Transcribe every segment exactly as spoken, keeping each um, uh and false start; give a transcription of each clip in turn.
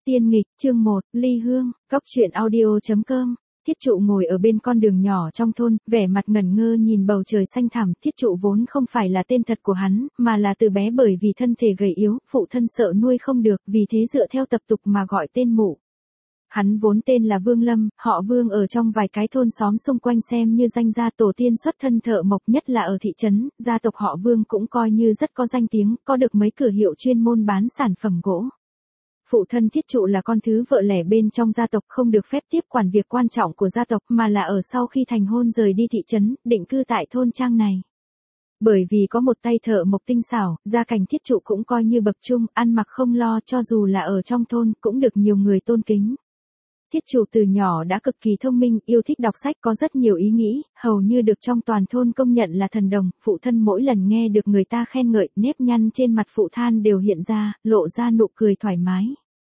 Tiên nghịch, chương một, ly hương, cóc truyện audio chấm com. Thiết trụ ngồi ở bên con đường nhỏ trong thôn, vẻ mặt ngẩn ngơ nhìn bầu trời xanh thẳm. Thiết trụ vốn không phải là tên thật của hắn, mà là từ bé bởi vì thân thể gầy yếu, phụ thân sợ nuôi không được, vì thế dựa theo tập tục mà gọi tên mụ. Hắn vốn tên là Vương Lâm, họ Vương ở trong vài cái thôn xóm xung quanh xem như danh gia tổ tiên xuất thân thợ mộc, nhất là ở thị trấn, gia tộc họ Vương cũng coi như rất có danh tiếng, có được mấy cửa hiệu chuyên môn bán sản phẩm gỗ. Phụ thân Thiết trụ là con thứ vợ lẻ bên trong gia tộc, không được phép tiếp quản việc quan trọng của gia tộc, mà là ở sau khi thành hôn rời đi thị trấn, định cư tại thôn trang này. Bởi vì có một tay thợ mộc tinh xảo, gia cảnh Thiết trụ cũng coi như bậc trung, ăn mặc không lo, cho dù là ở trong thôn cũng được nhiều người tôn kính. Thiết trụ từ nhỏ đã cực kỳ thông minh, yêu thích đọc sách, có rất nhiều ý nghĩ, hầu như được trong toàn thôn công nhận là thần đồng. Phụ thân mỗi lần nghe được người ta khen ngợi, nếp nhăn trên mặt phụ than đều hiện ra, lộ ra nụ cười thoải mái.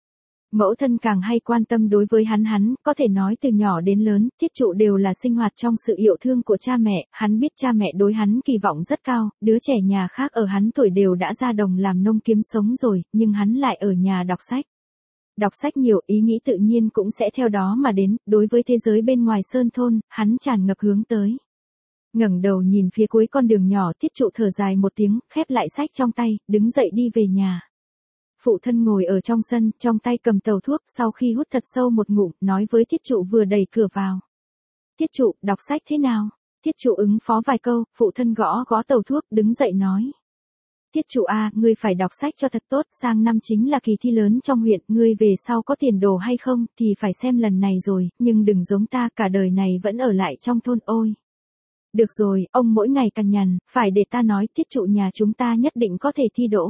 Mẫu thân càng hay quan tâm đối với hắn hắn, có thể nói từ nhỏ đến lớn, Thiết trụ đều là sinh hoạt trong sự yêu thương của cha mẹ, hắn biết cha mẹ đối hắn kỳ vọng rất cao, đứa trẻ nhà khác ở hắn tuổi đều đã ra đồng làm nông kiếm sống rồi, nhưng hắn lại ở nhà đọc sách. Đọc sách nhiều, ý nghĩ tự nhiên cũng sẽ theo đó mà đến, đối với thế giới bên ngoài sơn thôn, hắn tràn ngập hướng tới. Ngẩng đầu nhìn phía cuối con đường nhỏ, Thiết trụ thở dài một tiếng, khép lại sách trong tay, đứng dậy đi về nhà. Phụ thân ngồi ở trong sân, trong tay cầm tàu thuốc, sau khi hút thật sâu một ngụm, nói với Thiết trụ vừa đẩy cửa vào. Thiết trụ, đọc sách thế nào? Thiết trụ ứng phó vài câu, phụ thân gõ gõ tàu thuốc, đứng dậy nói. Thiết trụ a, ngươi phải đọc sách cho thật tốt, sang năm chính là kỳ thi lớn trong huyện, ngươi về sau có tiền đồ hay không, thì phải xem lần này rồi, nhưng đừng giống ta, cả đời này vẫn ở lại trong thôn ôi. Được rồi, ông mỗi ngày cằn nhằn, phải để ta nói, Thiết trụ nhà chúng ta nhất định có thể thi đỗ.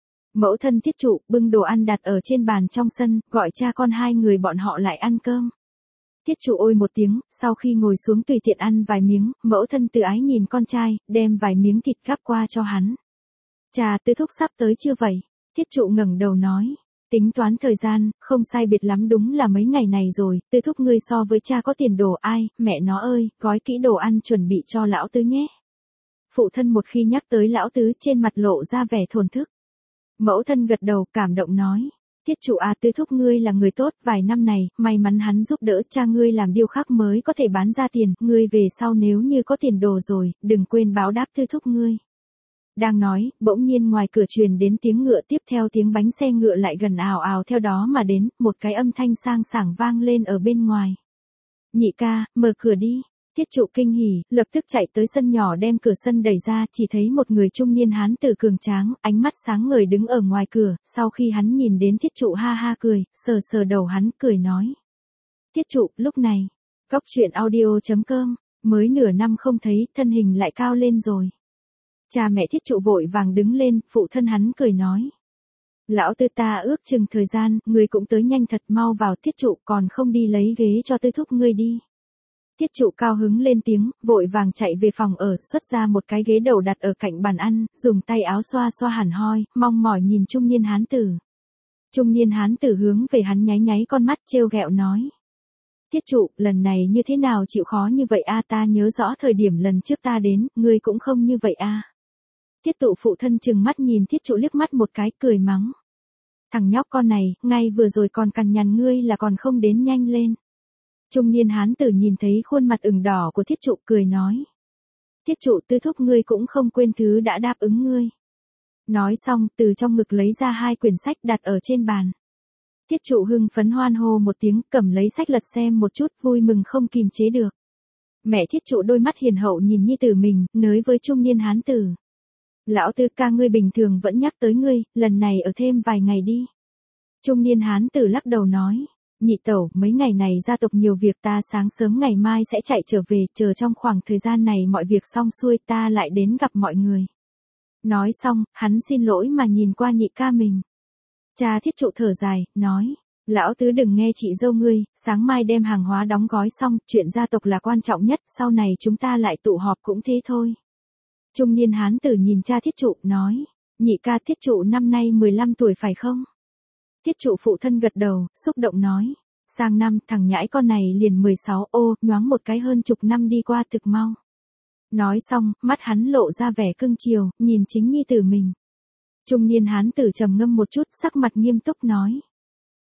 Mẫu thân Thiết trụ, bưng đồ ăn đặt ở trên bàn trong sân, gọi cha con hai người bọn họ lại ăn cơm. Thiết trụ ôi một tiếng, sau khi ngồi xuống tùy tiện ăn vài miếng, mẫu thân từ ái nhìn con trai, đem vài miếng thịt gắp qua cho hắn. Cha, Tư thúc sắp tới chưa vậy? Thiết trụ ngẩng đầu nói. Tính toán thời gian, không sai biệt lắm, đúng là mấy ngày này rồi, Tư thúc ngươi so với cha có tiền đồ. Ai, mẹ nó ơi, gói kỹ đồ ăn chuẩn bị cho lão tứ nhé. Phụ thân một khi nhắc tới lão tứ, trên mặt lộ ra vẻ thổn thức. Mẫu thân gật đầu, cảm động nói. Thiết trụ à, Tư thúc ngươi là người tốt, vài năm này, may mắn hắn giúp đỡ cha ngươi làm điêu khắc mới có thể bán ra tiền, ngươi về sau nếu như có tiền đồ rồi, đừng quên báo đáp Tư thúc ngươi. Đang nói, bỗng nhiên ngoài cửa truyền đến tiếng ngựa, tiếp theo tiếng bánh xe ngựa lại gần ào ào theo đó mà đến, một cái âm thanh sang sảng vang lên ở bên ngoài. Nhị ca, mở cửa đi. Thiết trụ kinh hỉ, lập tức chạy tới sân nhỏ đem cửa sân đẩy ra, chỉ thấy một người trung niên hán tử cường tráng, ánh mắt sáng ngời đứng ở ngoài cửa, sau khi hắn nhìn đến Thiết trụ ha ha cười, sờ sờ đầu hắn, cười nói. Thiết trụ, lúc này, cóc truyện audio chấm com, mới nửa năm không thấy, thân hình lại cao lên rồi. Cha mẹ Thiết trụ vội vàng đứng lên, phụ thân hắn cười nói. Lão tư ta ước chừng thời gian, ngươi cũng tới nhanh thật, mau vào. Thiết trụ, còn không đi lấy ghế cho Tư thúc ngươi đi. Thiết trụ cao hứng lên tiếng, vội vàng chạy về phòng ở, xuất ra một cái ghế đầu đặt ở cạnh bàn ăn, dùng tay áo xoa xoa hẳn hoi, mong mỏi nhìn trung niên hán tử. Trung niên hán tử hướng về hắn nháy nháy con mắt, trêu ghẹo nói. Thiết trụ, lần này như thế nào chịu khó như vậy a? Ta nhớ rõ thời điểm lần trước ta đến, ngươi cũng không như vậy a. Thiết tụ phụ thân chừng mắt nhìn Thiết trụ liếc mắt một cái, cười mắng. Thằng nhóc con này, ngay vừa rồi còn cằn nhằn ngươi là còn không đến nhanh lên. Trung niên hán tử nhìn thấy khuôn mặt ửng đỏ của Thiết trụ, cười nói. Thiết trụ, Tư thúc ngươi cũng không quên thứ đã đáp ứng ngươi. Nói xong, từ trong ngực lấy ra hai quyển sách đặt ở trên bàn. Thiết trụ hưng phấn hoan hô một tiếng, cầm lấy sách lật xem một chút, vui mừng không kìm chế được. Mẹ Thiết trụ đôi mắt hiền hậu nhìn nhi tử mình, nới với trung niên hán tử. Lão tư ca ngươi bình thường vẫn nhắc tới ngươi, lần này ở thêm vài ngày đi. Trung niên hán tử lắc đầu nói. Nhị tẩu, mấy ngày này gia tộc nhiều việc, ta sáng sớm ngày mai sẽ chạy trở về, chờ trong khoảng thời gian này mọi việc xong xuôi ta lại đến gặp mọi người. Nói xong, hắn xin lỗi mà nhìn qua nhị ca mình. Cha Thiết trụ thở dài, nói. Lão tứ đừng nghe chị dâu ngươi, sáng mai đem hàng hóa đóng gói xong, chuyện gia tộc là quan trọng nhất, sau này chúng ta lại tụ họp cũng thế thôi. Trung niên hán tử nhìn cha Thiết trụ, nói. Nhị ca, Thiết trụ năm nay mười lăm tuổi phải không? Thiết trụ phụ thân gật đầu, xúc động nói. Sang năm, thằng nhãi con này liền mười sáu, ô, nhoáng một cái hơn chục năm đi qua thực mau. Nói xong, mắt hắn lộ ra vẻ cưng chiều, nhìn chính nhi tử mình. Trung niên hán tử trầm ngâm một chút, sắc mặt nghiêm túc nói.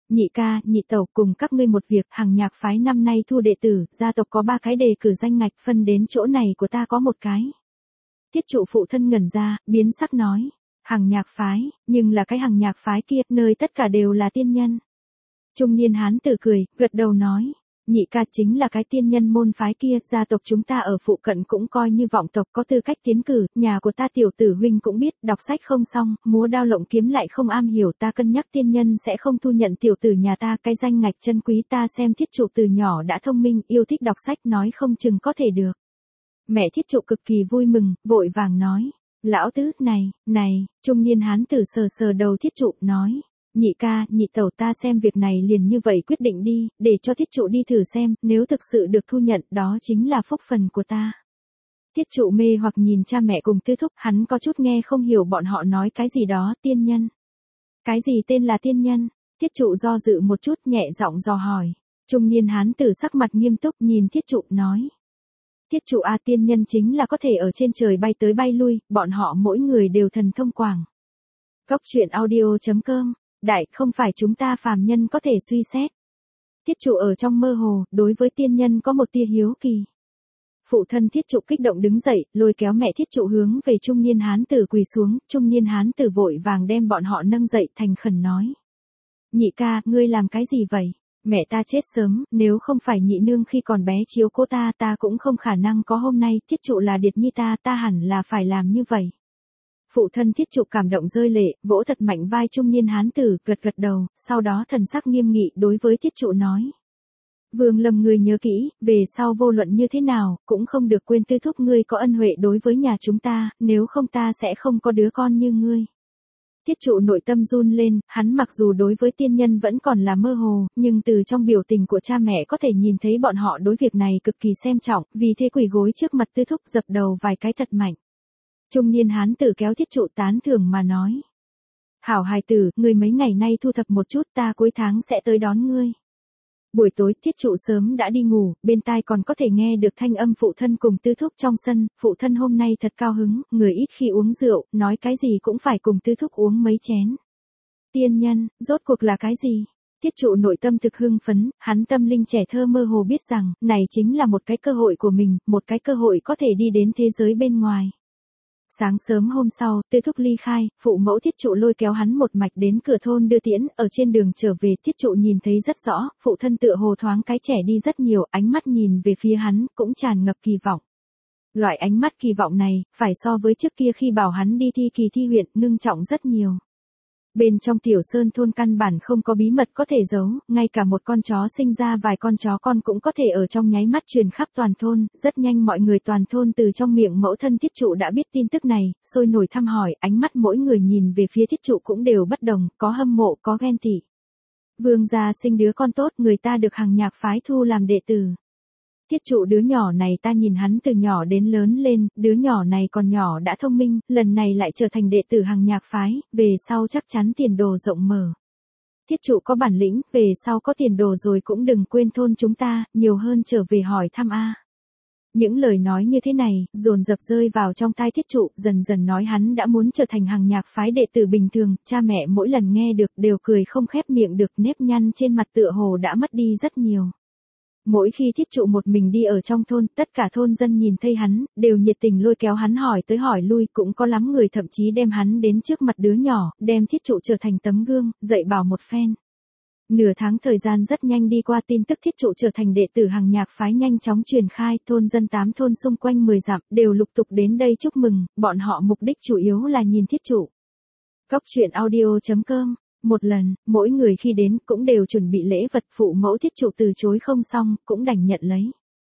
Nhị ca, nhị tẩu, cùng các ngươi một việc, Hằng Nhạc phái năm nay thu đệ tử, gia tộc có ba cái đề cử danh ngạch, phân đến chỗ này của ta có một cái. Thiết trụ phụ thân ngẩn ra, biến sắc nói, Hằng Nhạc phái, nhưng là cái Hằng Nhạc phái kia, nơi tất cả đều là tiên nhân. Trung niên hán tử cười, gật đầu nói, nhị ca chính là cái tiên nhân môn phái kia, gia tộc chúng ta ở phụ cận cũng coi như vọng tộc có tư cách tiến cử, nhà của ta tiểu tử huynh cũng biết, đọc sách không xong, múa đao lộng kiếm lại không am hiểu, ta cân nhắc tiên nhân sẽ không thu nhận tiểu tử nhà ta, cái danh ngạch chân quý ta xem thiết trụ từ nhỏ đã thông minh, yêu thích đọc sách, nói không chừng có thể được. Mẹ thiết trụ cực kỳ vui mừng, vội vàng nói, lão tứ, này, này, trung niên hán tử sờ sờ đầu thiết trụ, nói. Nhị ca, nhị tẩu, ta xem việc này liền như vậy quyết định đi, để cho thiết trụ đi thử xem, nếu thực sự được thu nhận, đó chính là phúc phần của ta. Thiết trụ mê hoặc nhìn cha mẹ cùng tư thúc, hắn có chút nghe không hiểu bọn họ nói cái gì đó, tiên nhân. Cái gì tên là tiên nhân? Thiết trụ do dự một chút, nhẹ giọng dò hỏi. Trung niên hán tử sắc mặt nghiêm túc nhìn thiết trụ, nói. Thiết trụ a, tiên nhân chính là có thể ở trên trời bay tới bay lui, bọn họ mỗi người đều thần thông quảng. Góc truyện audio chấm com. Đại, không phải chúng ta phàm nhân có thể suy xét. Thiết trụ ở trong mơ hồ, đối với tiên nhân có một tia hiếu kỳ. Phụ thân thiết trụ kích động đứng dậy, lôi kéo mẹ thiết trụ hướng về trung niên hán tử quỳ xuống, trung niên hán tử vội vàng đem bọn họ nâng dậy, thành khẩn nói. Nhị ca, ngươi làm cái gì vậy? Mẹ ta chết sớm, nếu không phải nhị nương khi còn bé chiếu cố ta, ta cũng không khả năng có hôm nay, thiết trụ là điệt nhi ta, ta hẳn là phải làm như vậy. Phụ thân thiết trụ cảm động rơi lệ, vỗ thật mạnh vai trung niên hán tử, gật gật đầu, sau đó thần sắc nghiêm nghị đối với thiết trụ nói. Vương Lâm, ngươi nhớ kỹ, về sau vô luận như thế nào, cũng không được quên tư thúc ngươi có ân huệ đối với nhà chúng ta, nếu không ta sẽ không có đứa con như ngươi. Thiết trụ nội tâm run lên, hắn mặc dù đối với tiên nhân vẫn còn là mơ hồ, nhưng từ trong biểu tình của cha mẹ có thể nhìn thấy bọn họ đối việc này cực kỳ xem trọng, vì thế quỳ gối trước mặt tư thúc dập đầu vài cái thật mạnh. Trung niên hán tử kéo thiết trụ tán thưởng mà nói. Hảo hài tử, ngươi mấy ngày nay thu thập một chút, ta cuối tháng sẽ tới đón ngươi. Buổi tối thiết trụ sớm đã đi ngủ, bên tai còn có thể nghe được thanh âm phụ thân cùng tư thúc trong sân, phụ thân hôm nay thật cao hứng, người ít khi uống rượu, nói cái gì cũng phải cùng tư thúc uống mấy chén. Tiên nhân, rốt cuộc là cái gì? Thiết trụ nội tâm thực hưng phấn, hắn tâm linh trẻ thơ mơ hồ biết rằng, này chính là một cái cơ hội của mình, một cái cơ hội có thể đi đến thế giới bên ngoài. Sáng sớm hôm sau, tư thúc ly khai, phụ mẫu thiết trụ lôi kéo hắn một mạch đến cửa thôn đưa tiễn, ở trên đường trở về thiết trụ nhìn thấy rất rõ, phụ thân tựa hồ thoáng cái trẻ đi rất nhiều, ánh mắt nhìn về phía hắn, cũng tràn ngập kỳ vọng. Loại ánh mắt kỳ vọng này, phải so với trước kia khi bảo hắn đi thi kỳ thi huyện, ngưng trọng rất nhiều. Bên trong tiểu sơn thôn căn bản không có bí mật có thể giấu, ngay cả một con chó sinh ra vài con chó con cũng có thể ở trong nháy mắt truyền khắp toàn thôn, rất nhanh mọi người toàn thôn từ trong miệng mẫu thân thiết trụ đã biết tin tức này, sôi nổi thăm hỏi, ánh mắt mỗi người nhìn về phía thiết trụ cũng đều bất đồng, có hâm mộ, có ghen tị. Vương gia sinh đứa con tốt, người ta được Hằng Nhạc phái thu làm đệ tử. Thiết trụ đứa nhỏ này ta nhìn hắn từ nhỏ đến lớn lên, đứa nhỏ này còn nhỏ đã thông minh, lần này lại trở thành đệ tử Hằng Nhạc phái, về sau chắc chắn tiền đồ rộng mở. Thiết trụ có bản lĩnh, về sau có tiền đồ rồi cũng đừng quên thôn chúng ta, nhiều hơn trở về hỏi thăm a. Những lời nói như thế này, dồn dập rơi vào trong tai thiết trụ, dần dần nói hắn đã muốn trở thành Hằng Nhạc phái đệ tử bình thường, cha mẹ mỗi lần nghe được đều cười không khép miệng được, nếp nhăn trên mặt tựa hồ đã mất đi rất nhiều. Mỗi khi thiết trụ một mình đi ở trong thôn, tất cả thôn dân nhìn thấy hắn, đều nhiệt tình lôi kéo hắn hỏi tới hỏi lui, cũng có lắm người thậm chí đem hắn đến trước mặt đứa nhỏ, đem thiết trụ trở thành tấm gương, dạy bảo một phen. Nửa tháng thời gian rất nhanh đi qua, tin tức thiết trụ trở thành đệ tử Hằng Nhạc phái nhanh chóng truyền khai, thôn dân tám thôn xung quanh mười dặm đều lục tục đến đây chúc mừng, bọn họ mục đích chủ yếu là nhìn thiết trụ. Góc truyện audio chấm com. Một lần, mỗi người khi đến cũng đều chuẩn bị lễ vật, phụ mẫu thiết trụ từ chối không xong, cũng đành nhận lấy.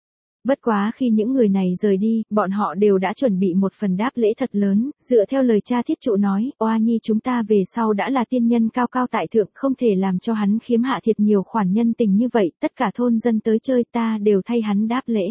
Bất quá khi những người này rời đi, bọn họ đều đã chuẩn bị một phần đáp lễ thật lớn, dựa theo lời cha thiết trụ nói, oa nhi chúng ta về sau đã là tiên nhân cao cao tại thượng, không thể làm cho hắn khiếm hạ thiệt nhiều khoản nhân tình như vậy, tất cả thôn dân tới chơi ta đều thay hắn đáp lễ.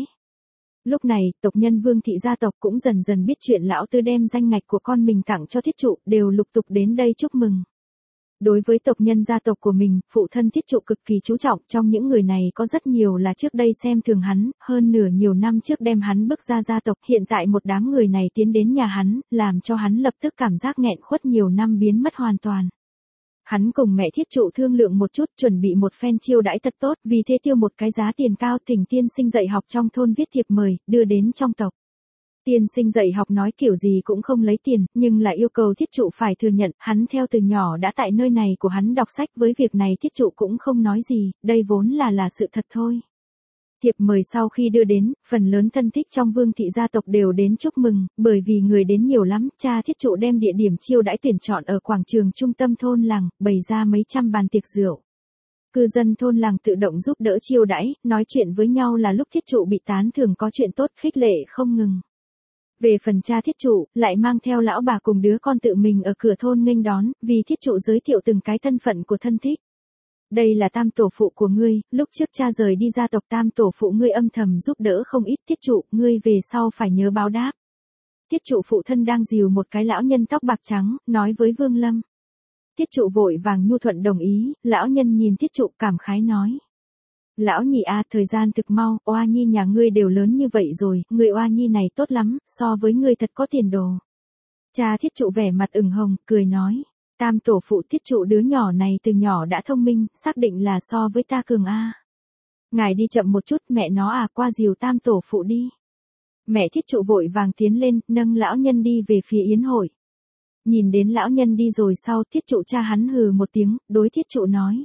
Lúc này, tộc nhân Vương thị gia tộc cũng dần dần biết chuyện lão tư đem danh ngạch của con mình tặng cho thiết trụ, đều lục tục đến đây chúc mừng. Đối với tộc nhân gia tộc của mình, phụ thân thiết trụ cực kỳ chú trọng, trong những người này có rất nhiều là trước đây xem thường hắn, hơn nửa nhiều năm trước đem hắn bước ra gia tộc, hiện tại một đám người này tiến đến nhà hắn, làm cho hắn lập tức cảm giác nghẹn khuất nhiều năm biến mất hoàn toàn. Hắn cùng mẹ thiết trụ thương lượng một chút, chuẩn bị một phen chiêu đãi thật tốt, vì thế tiêu một cái giá tiền cao thỉnh tiên sinh dạy học trong thôn viết thiệp mời, đưa đến trong tộc. Tiên sinh dạy học nói kiểu gì cũng không lấy tiền, nhưng là yêu cầu thiết trụ phải thừa nhận, hắn theo từ nhỏ đã tại nơi này của hắn đọc sách, với việc này thiết trụ cũng không nói gì, đây vốn là là sự thật thôi. Thiệp mời sau khi đưa đến, phần lớn thân thích trong Vương thị gia tộc đều đến chúc mừng, bởi vì người đến nhiều lắm, cha thiết trụ đem địa điểm chiêu đãi tuyển chọn ở quảng trường trung tâm thôn làng, bày ra mấy trăm bàn tiệc rượu. Cư dân thôn làng tự động giúp đỡ chiêu đãi, nói chuyện với nhau là lúc thiết trụ bị tán thưởng có chuyện tốt, khích lệ không ngừng. Về phần cha thiết trụ, lại mang theo lão bà cùng đứa con tự mình ở cửa thôn nghênh đón, vì thiết trụ giới thiệu từng cái thân phận của thân thích. Đây là tam tổ phụ của ngươi, lúc trước cha rời đi gia tộc tam tổ phụ ngươi âm thầm giúp đỡ không ít, thiết trụ, ngươi về sau phải nhớ báo đáp. Thiết trụ phụ thân đang dìu một cái lão nhân tóc bạc trắng, nói với Vương Lâm. Thiết trụ vội vàng nhu thuận đồng ý, lão nhân nhìn thiết trụ cảm khái nói. Lão nhị a, thời gian thực mau, oa nhi nhà ngươi đều lớn như vậy rồi, người oa nhi này tốt lắm, so với ngươi thật có tiền đồ. Cha thiết trụ vẻ mặt ửng hồng, cười nói. Tam tổ phụ thiết trụ đứa nhỏ này từ nhỏ đã thông minh, xác định là so với ta cường a. Ngài đi chậm một chút, mẹ nó à, qua dìu tam tổ phụ đi. Mẹ thiết trụ vội vàng tiến lên, nâng lão nhân đi về phía yến hội. Nhìn đến lão nhân đi rồi sau, thiết trụ cha hắn hừ một tiếng, đối thiết trụ nói.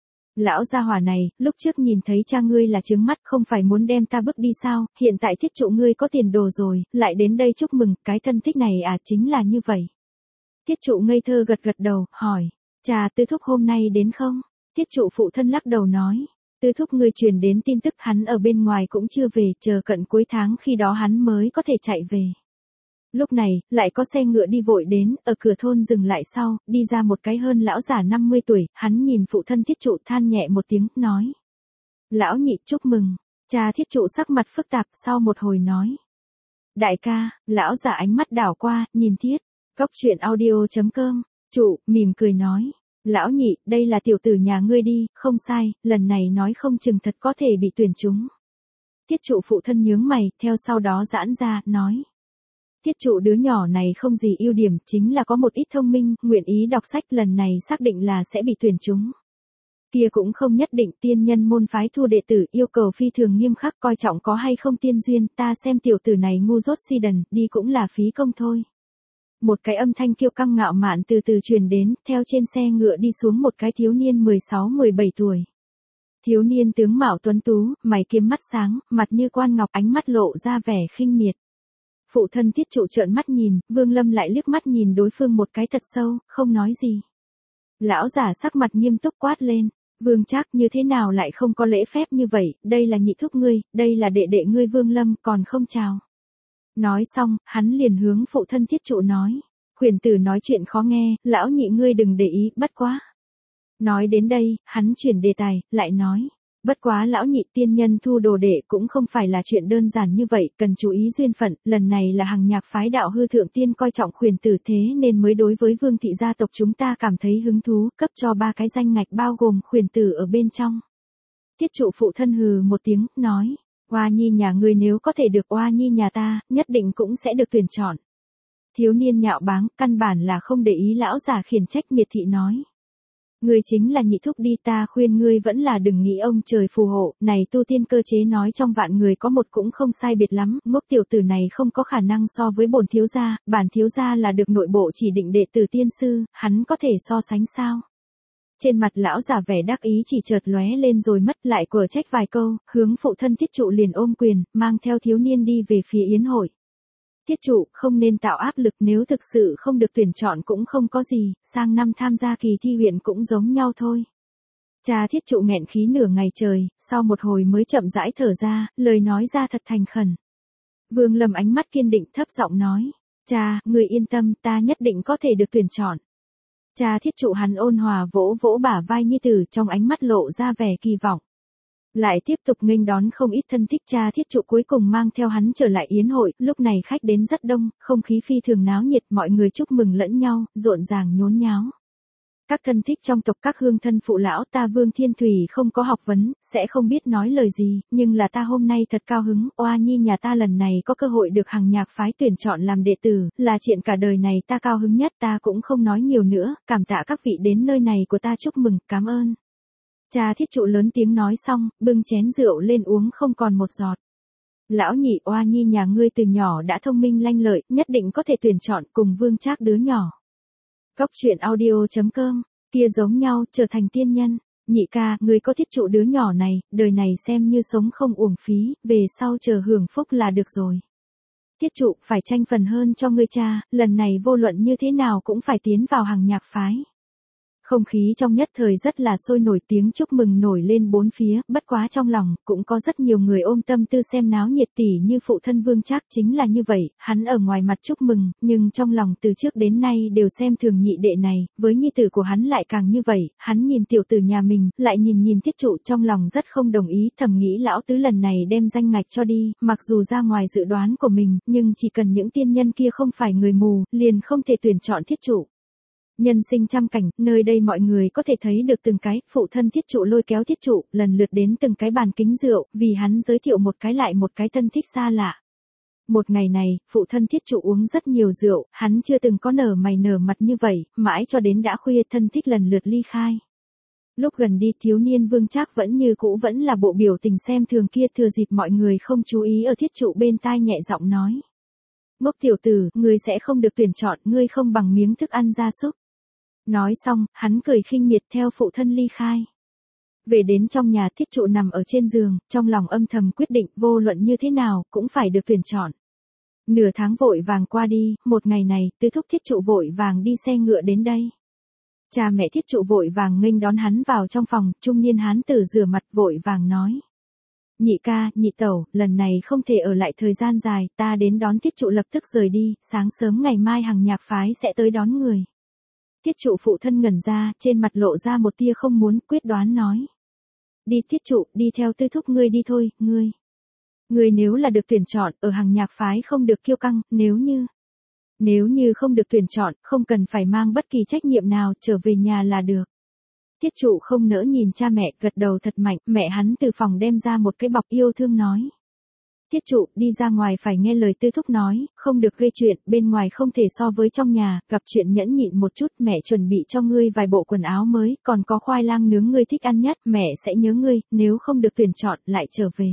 Lão gia hỏa này, lúc trước nhìn thấy cha ngươi là trướng mắt, không phải muốn đem ta bước đi sao, hiện tại thiết trụ ngươi có tiền đồ rồi, lại đến đây chúc mừng, cái thân thích này à, chính là như vậy. Thiết trụ ngây thơ gật gật đầu, hỏi, cha tư thúc hôm nay đến không? Thiết trụ phụ thân lắc đầu nói, tư thúc ngươi truyền đến tin tức hắn ở bên ngoài cũng chưa về, chờ cận cuối tháng khi đó hắn mới có thể chạy về. Lúc này, lại có xe ngựa đi vội đến, ở cửa thôn dừng lại sau, đi ra một cái hơn lão giả năm mươi tuổi, hắn nhìn phụ thân thiết trụ than nhẹ một tiếng, nói. Lão nhị chúc mừng, cha thiết trụ sắc mặt phức tạp sau một hồi nói. Đại ca, lão giả ánh mắt đảo qua, nhìn thiết, góc chuyện audio chấm com, trụ, mỉm cười nói. Lão nhị, đây là tiểu tử nhà ngươi đi, không sai, lần này nói không chừng thật có thể bị tuyển trúng. Thiết trụ phụ thân nhướng mày, theo sau đó giãn ra, nói. Thiết trụ đứa nhỏ này không gì ưu điểm, chính là có một ít thông minh, nguyện ý đọc sách, lần này xác định là sẽ bị tuyển trúng. Kia cũng không nhất định, tiên nhân môn phái thu đệ tử, yêu cầu phi thường nghiêm khắc, coi trọng có hay không tiên duyên, ta xem tiểu tử này ngu dốt si đần, đi cũng là phí công thôi. Một cái âm thanh kiêu căng ngạo mạn từ từ truyền đến, theo trên xe ngựa đi xuống một cái thiếu niên mười sáu mười bảy tuổi. Thiếu niên tướng mạo tuấn tú, mày kiếm mắt sáng, mặt như quan ngọc, ánh mắt lộ ra vẻ khinh miệt. Phụ thân thiết trụ trợn mắt nhìn, Vương Lâm lại liếc mắt nhìn đối phương một cái thật sâu, không nói gì. Lão giả sắc mặt nghiêm túc quát lên, Vương Trác như thế nào lại không có lễ phép như vậy, đây là nhị thúc ngươi, đây là đệ đệ ngươi Vương Lâm, còn không chào. Nói xong, hắn liền hướng phụ thân thiết trụ nói, khuyển tử nói chuyện khó nghe, lão nhị ngươi đừng để ý, bất quá. Nói đến đây, hắn chuyển đề tài, lại nói. Bất quá lão nhị tiên nhân thu đồ đệ cũng không phải là chuyện đơn giản như vậy, cần chú ý duyên phận, lần này là hàng nhạc phái đạo hư thượng tiên coi trọng khuyển tử thế nên mới đối với Vương thị gia tộc chúng ta cảm thấy hứng thú, cấp cho ba cái danh ngạch bao gồm khuyển tử ở bên trong. Thiết trụ phụ thân hừ một tiếng, nói, oa nhi nhà ngươi nếu có thể được oa nhi nhà ta, nhất định cũng sẽ được tuyển chọn. Thiếu niên nhạo báng, căn bản là không để ý lão già khiển trách miệt thị nói. Ngươi chính là nhị thúc đi, ta khuyên ngươi vẫn là đừng nghĩ ông trời phù hộ, này tu tiên cơ chế nói trong vạn người có một cũng không sai biệt lắm, ngốc tiểu tử này không có khả năng so với bổn thiếu gia, bản thiếu gia là được nội bộ chỉ định đệ tử tiên sư, hắn có thể so sánh sao? Trên mặt lão giả vẻ đắc ý chỉ chợt lóe lên rồi mất, lại quở trách vài câu, hướng phụ thân thiết trụ liền ôm quyền, mang theo thiếu niên đi về phía yến hội. Thiết trụ, không nên tạo áp lực, nếu thực sự không được tuyển chọn cũng không có gì, sang năm tham gia kỳ thi huyện cũng giống nhau thôi. Cha thiết trụ nghẹn khí nửa ngày trời, sau một hồi mới chậm rãi thở ra, lời nói ra thật thành khẩn. Vương Lâm ánh mắt kiên định thấp giọng nói, cha, người yên tâm, ta nhất định có thể được tuyển chọn. Cha thiết trụ hắn ôn hòa vỗ vỗ bả vai nhi tử, trong ánh mắt lộ ra vẻ kỳ vọng. Lại tiếp tục nghênh đón không ít thân thích, cha thiết trụ cuối cùng mang theo hắn trở lại yến hội, lúc này khách đến rất đông, không khí phi thường náo nhiệt, mọi người chúc mừng lẫn nhau, rộn ràng nhốn nháo. Các thân thích trong tộc các hương thân phụ lão ta Vương Thiên Thủy không có học vấn, sẽ không biết nói lời gì, nhưng là ta hôm nay thật cao hứng, oa nhi nhà ta lần này có cơ hội được hàng nhạc phái tuyển chọn làm đệ tử, là chuyện cả đời này ta cao hứng nhất, ta cũng không nói nhiều nữa, cảm tạ các vị đến nơi này của ta chúc mừng, cảm ơn. Cha Thiết Trụ lớn tiếng nói xong, bưng chén rượu lên uống không còn một giọt. Lão nhị, oa nhi nhà ngươi từ nhỏ đã thông minh lanh lợi, nhất định có thể tuyển chọn cùng Vương Trác đứa nhỏ. Góc truyện audio chấm com, kia giống nhau, trở thành tiên nhân. Nhị ca, ngươi có Thiết Trụ đứa nhỏ này, đời này xem như sống không uổng phí, về sau chờ hưởng phúc là được rồi. Thiết Trụ, phải tranh phần hơn cho ngươi cha, lần này vô luận như thế nào cũng phải tiến vào hàng nhạc phái. Không khí trong nhất thời rất là sôi nổi, tiếng chúc mừng nổi lên bốn phía, bất quá trong lòng, cũng có rất nhiều người ôm tâm tư xem náo nhiệt tỉ như phụ thân Vương Trác chính là như vậy, hắn ở ngoài mặt chúc mừng, nhưng trong lòng từ trước đến nay đều xem thường nhị đệ này, với nhi tử của hắn lại càng như vậy, hắn nhìn tiểu tử nhà mình, lại nhìn nhìn Thiết Trụ trong lòng rất không đồng ý, thầm nghĩ lão tứ lần này đem danh ngạch cho đi, mặc dù ra ngoài dự đoán của mình, nhưng chỉ cần những tiên nhân kia không phải người mù, liền không thể tuyển chọn Thiết Trụ. Nhân sinh trăm cảnh, nơi đây mọi người có thể thấy được từng cái, phụ thân Thiết Trụ lôi kéo Thiết Trụ, lần lượt đến từng cái bàn kính rượu, vì hắn giới thiệu một cái lại một cái thân thích xa lạ. Một ngày này, phụ thân Thiết Trụ uống rất nhiều rượu, hắn chưa từng có nở mày nở mặt như vậy, mãi cho đến đã khuya thân thích lần lượt ly khai. Lúc gần đi, thiếu niên Vương Trác vẫn như cũ vẫn là bộ biểu tình xem thường kia, thừa dịp mọi người không chú ý ở Thiết Trụ bên tai nhẹ giọng nói. Ngốc tiểu tử, ngươi sẽ không được tuyển chọn, ngươi không bằng miếng thức ăn gia súc. Nói xong, hắn cười khinh miệt theo phụ thân ly khai. Về đến trong nhà, Thiết Trụ nằm ở trên giường, trong lòng âm thầm quyết định vô luận như thế nào, cũng phải được tuyển chọn. Nửa tháng vội vàng qua đi, một ngày này, tứ thúc Thiết Trụ vội vàng đi xe ngựa đến đây. Cha mẹ Thiết Trụ vội vàng nghênh đón hắn vào trong phòng, trung niên hán tử rửa mặt vội vàng nói. Nhị ca, nhị tẩu, lần này không thể ở lại thời gian dài, ta đến đón Thiết Trụ lập tức rời đi, sáng sớm ngày mai hàng nhạc phái sẽ tới đón người. Thiết Trụ phụ thân ngẩn ra, trên mặt lộ ra một tia không muốn, quyết đoán nói. Đi Thiết Trụ, đi theo tư thúc ngươi đi thôi, ngươi. Ngươi nếu là được tuyển chọn, ở hàng nhạc phái không được kiêu căng, nếu như... Nếu như không được tuyển chọn, không cần phải mang bất kỳ trách nhiệm nào, trở về nhà là được. Thiết Trụ không nỡ nhìn cha mẹ, gật đầu thật mạnh, mẹ hắn từ phòng đem ra một cái bọc yêu thương nói. Thiết Trụ, đi ra ngoài phải nghe lời tư thúc nói, không được gây chuyện, bên ngoài không thể so với trong nhà, gặp chuyện nhẫn nhịn một chút, mẹ chuẩn bị cho ngươi vài bộ quần áo mới, còn có khoai lang nướng ngươi thích ăn nhất, mẹ sẽ nhớ ngươi, nếu không được tuyển chọn, lại trở về.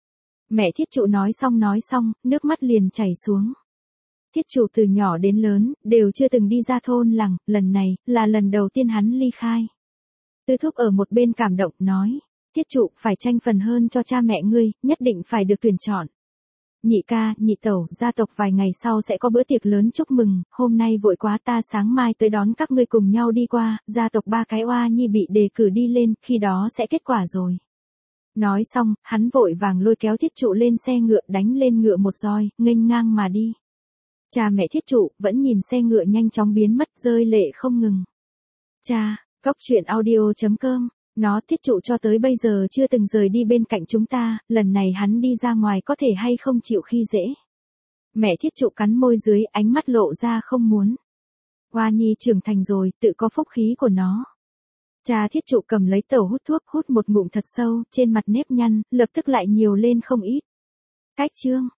Mẹ Thiết Trụ nói xong nói xong, nước mắt liền chảy xuống. Thiết Trụ từ nhỏ đến lớn, đều chưa từng đi ra thôn làng, lần này, là lần đầu tiên hắn ly khai. Tư thúc ở một bên cảm động, nói. Thiết Trụ, phải tranh phần hơn cho cha mẹ ngươi, nhất định phải được tuyển chọn. Nhị ca, nhị tẩu, gia tộc vài ngày sau sẽ có bữa tiệc lớn chúc mừng, hôm nay vội quá ta sáng mai tới đón các ngươi cùng nhau đi qua, gia tộc ba cái oa nhi bị đề cử đi lên, khi đó sẽ kết quả rồi. Nói xong, hắn vội vàng lôi kéo Thiết Trụ lên xe ngựa, đánh lên ngựa một roi, nghênh ngang mà đi. Cha mẹ Thiết Trụ vẫn nhìn xe ngựa nhanh chóng biến mất, rơi lệ không ngừng. Cha, góc truyện audio chấm com. Nó Thiết Trụ cho tới bây giờ chưa từng rời đi bên cạnh chúng ta, lần này hắn đi ra ngoài có thể hay không chịu khi dễ. Mẹ Thiết Trụ cắn môi dưới, ánh mắt lộ ra không muốn. Hoa nhi trưởng thành rồi, tự có phúc khí của nó. Cha Thiết Trụ cầm lấy tẩu hút thuốc, hút một ngụm thật sâu, trên mặt nếp nhăn, lập tức lại nhiều lên không ít. Cách chương.